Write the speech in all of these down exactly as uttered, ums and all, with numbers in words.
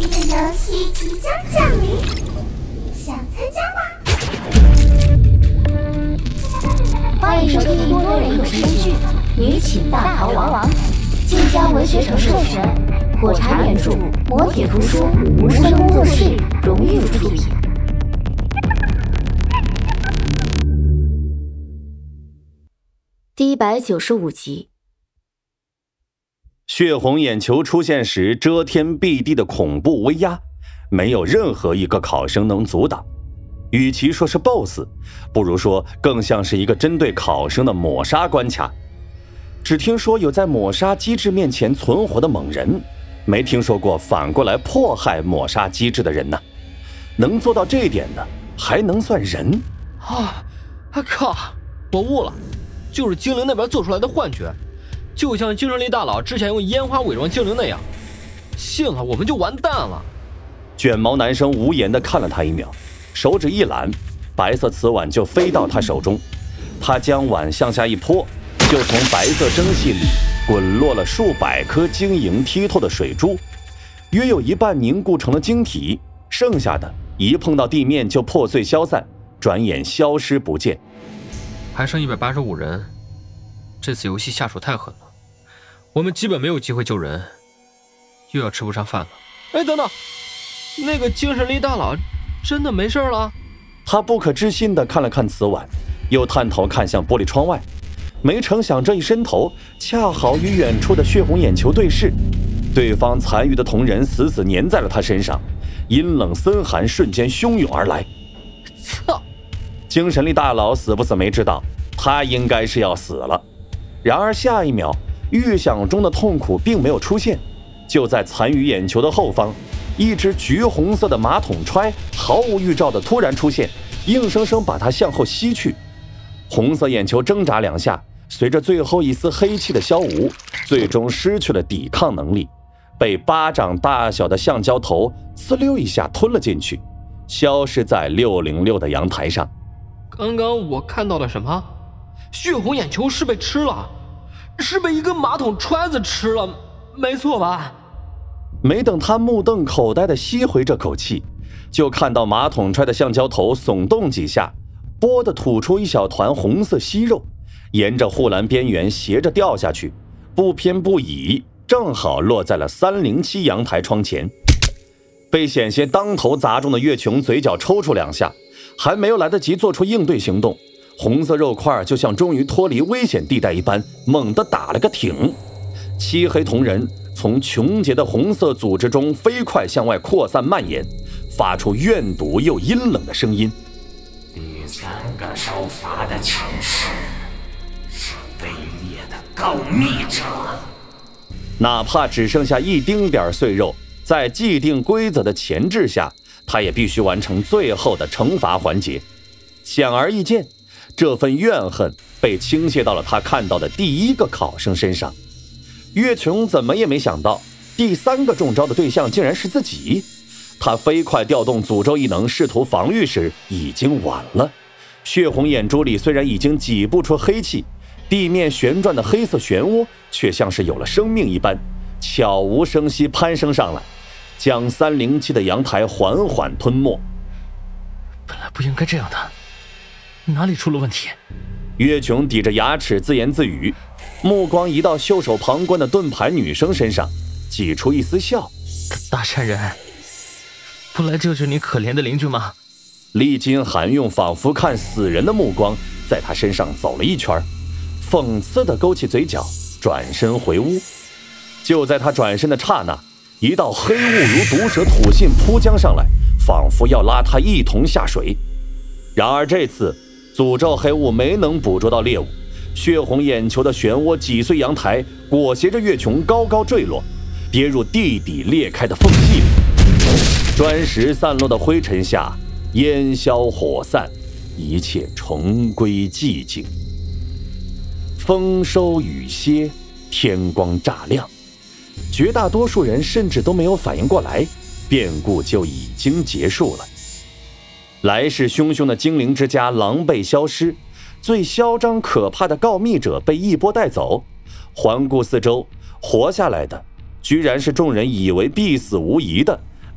的游戏即将降临，想参加吗？ 欢迎收听多人有声剧《女寝大逃亡》，晋江文学城授权，火柴原著，磨铁图书，无声工作室荣誉出品。第一百九十五集。 血红眼球出现时遮天蔽地的恐怖威压，没有任何一个考生能阻挡。与其说是 B O S S， 不如说更像是一个针对考生的抹杀关卡。只听说有在抹杀机制面前存活的猛人，没听说过反过来迫害抹杀机制的人呢。能做到这一点的，还能算人？ 啊！啊靠！我悟了，就是精灵那边做出来的幻觉。就像精神力大佬之前用烟花伪装精灵那样，信了我们就完蛋了。 卷毛男生无言地看了他一秒，手指一揽，白色瓷碗就飞到他手中。他将碗向下一泼，就从白色蒸汽里滚落了数百颗晶莹剔透的水珠，约有一半凝固成了晶体，剩下的一碰到地面就破碎消散，转眼消失不见。 还剩一百八十五人，这次游戏下手太狠了，我们基本没有机会救人，又要吃不上饭了。哎，等等，那个精神力大佬真的没事了？ 他不可置信地看了看瓷碗，又探头看向玻璃窗外，没成想这一伸头恰好与远处的血红眼球对视，对方残余的同人死死粘在了他身上，阴冷森寒瞬间汹涌而来。 操！ 精神力大佬死不死没知道，他应该是要死了。然而下一秒，预想中的痛苦并没有出现，就在残余眼球的后方，一只橘红色的马桶揣毫无预兆的突然出现，硬生生把它向后吸去。红色眼球挣扎两下，随着最后一丝黑气的消无，最终失去了抵抗能力，被巴掌大小的橡胶头呲溜一下吞了进去，消失在六零六的阳台上。 刚刚我看到了什么？血红眼球是被吃了，是被一个马桶揣子吃了，没错吧？ 没等他目瞪口呆地吸回这口气，就看到马桶揣的橡胶头耸动几下，啵地吐出一小团红色息肉，沿着护栏边缘斜着掉下去，不偏不倚，正好落在了三零七阳台窗前。被险些当头砸中的月琼嘴角抽搐两下，还没有来得及做出应对行动，红色肉块就像终于脱离危险地带一般，猛地打了个挺。漆黑瞳仁从穷结的红色组织中飞快向外扩散蔓延，发出怨毒又阴冷的声音。 第三个受罚的前世是卑劣的告密者， 哪怕只剩下一丁点碎肉，在既定规则的钳制下，他也必须完成最后的惩罚环节。显而易见，这份怨恨被倾泻到了他看到的第一个考生身上。岳琼怎么也没想到，第三个中招的对象竟然是自己。他飞快调动诅咒异能，试图防御时，已经晚了。血红眼珠里虽然已经挤不出黑气，地面旋转的黑色漩涡却像是有了生命一般，悄无声息攀升上来，将三零七的阳台缓缓吞没。 本来不应该这样的，哪里出了问题？ 岳琼抵着牙齿自言自语，目光移到袖手旁观的盾牌女生身上，挤出一丝笑。 大善人，不来救救你可怜的邻居吗？ 历经寒用仿佛看死人的目光在他身上走了一圈，讽刺地勾起嘴角，转身回屋。就在他转身的刹那，一道黑雾如毒蛇吐信扑将上来，仿佛要拉他一同下水。然而这次诅咒黑雾没能捕捉到猎物，血红眼球的漩涡挤碎阳台，裹挟着月琼高高坠落，跌入地底裂开的缝隙里。砖石散落的灰尘下，烟消火散，一切重归寂静。风收雨歇，天光乍亮，绝大多数人甚至都没有反应过来，变故就已经结束了。来势汹汹的精灵之家狼狈消失，最嚣张可怕的告密者被一波带走。环顾四周，活下来的居然是众人以为必死无疑的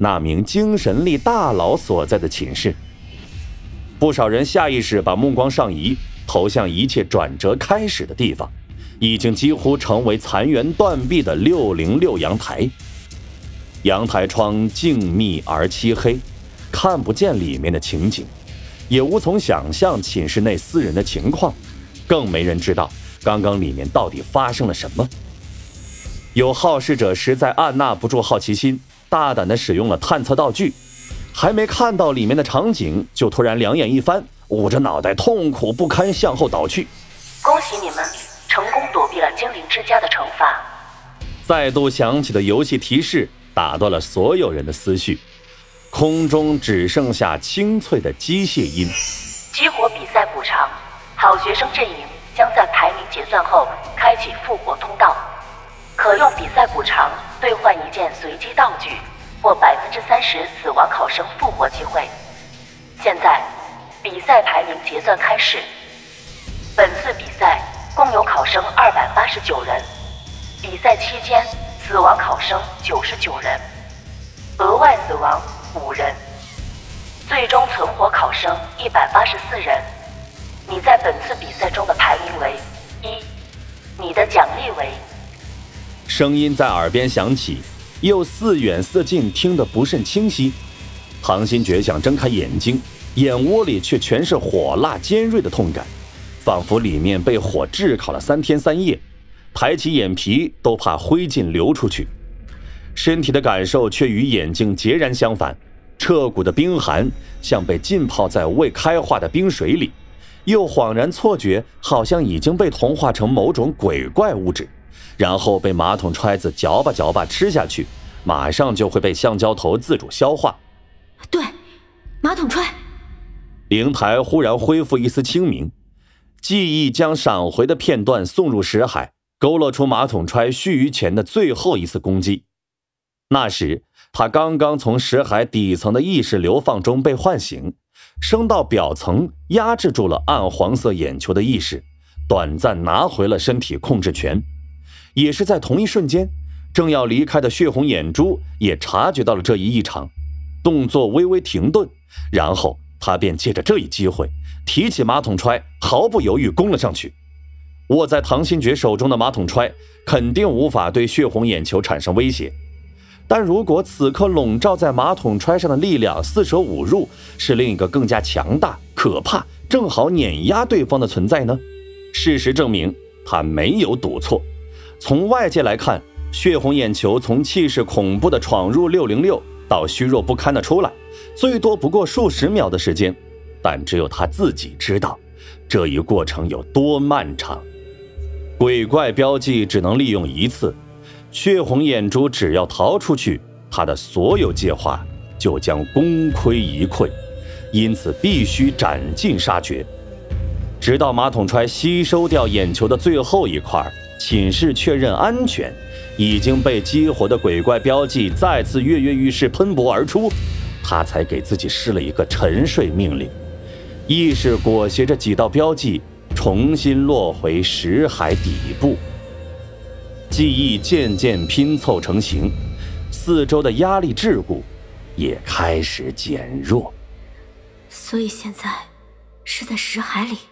那名精神力大佬所在的寝室。不少人下意识把目光上移，投向一切转折开始的地方，已经几乎成为残垣断壁的六零六阳台。阳台窗静谧而漆黑，看不见里面的情景，也无从想象寝室内四人的情况，更没人知道刚刚里面到底发生了什么。有好事者实在按捺不住好奇心，大胆地使用了探测道具，还没看到里面的场景，就突然两眼一翻，捂着脑袋痛苦不堪向后倒去。 恭喜你们成功躲避了精灵之家的惩罚。 再度响起的游戏提示打断了所有人的思绪，空中只剩下清脆的机械音。 激活比赛补偿，好学生阵营将在排名结算后开启复活通道，可用比赛补偿兑换一件随机道具或百分之三十死亡考生复活机会。现在比赛排名结算开始，本次比赛共有考生二百八十九人，比赛期间死亡考生九十九人，额外死亡五人，最终存活考生一百八十四人。你在本次比赛中的排名为一，你的奖励为…… 声音在耳边响起，又似远似近，听得不甚清晰。唐心觉想睁开眼睛，眼窝里却全是火辣尖锐的痛感，仿佛里面被火炙烤了三天三夜，抬起眼皮都怕灰烬流出去。身体的感受却与眼睛截然相反，彻骨的冰寒像被浸泡在未开化的冰水里，又恍然错觉好像已经被同化成某种鬼怪物质，然后被马桶揣子嚼吧嚼吧吃下去，马上就会被橡胶头自主消化。 对，马桶揣。 灵台忽然恢复一丝清明，记忆将闪回的片段送入识海，勾勒出马桶揣须臾前的最后一次攻击。那时他刚刚从识海底层的意识流放中被唤醒，升到表层，压制住了暗黄色眼球的意识，短暂拿回了身体控制权。也是在同一瞬间，正要离开的血红眼珠也察觉到了这一异常，动作微微停顿，然后他便借着这一机会提起马桶揣，毫不犹豫攻了上去。握在唐新觉手中的马桶揣肯定无法对血红眼球产生威胁，但如果此刻笼罩在马桶揣上的力量四舍五入是另一个更加强大、可怕、正好碾压对方的存在呢？事实证明他没有赌错。从外界来看，血红眼球从气势恐怖的闯入六零六到虚弱不堪的出来，最多不过数十秒的时间，但只有他自己知道这一过程有多漫长。鬼怪标记只能利用一次，血红眼珠只要逃出去，他的所有计划就将功亏一篑，因此必须斩尽杀绝。直到马桶揣吸收掉眼球的最后一块，寝室确认安全，已经被激活的鬼怪标记再次跃跃欲试喷薄而出，他才给自己施了一个沉睡命令，意识裹挟着几道标记重新落回识海底部。记忆渐渐拼凑成型，四周的压力桎梏也开始减弱。 所以现在是在识海里。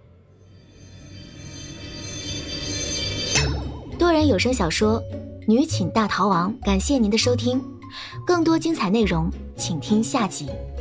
多人有声小说《女寝大逃亡》，感谢您的收听，更多精彩内容请听下集。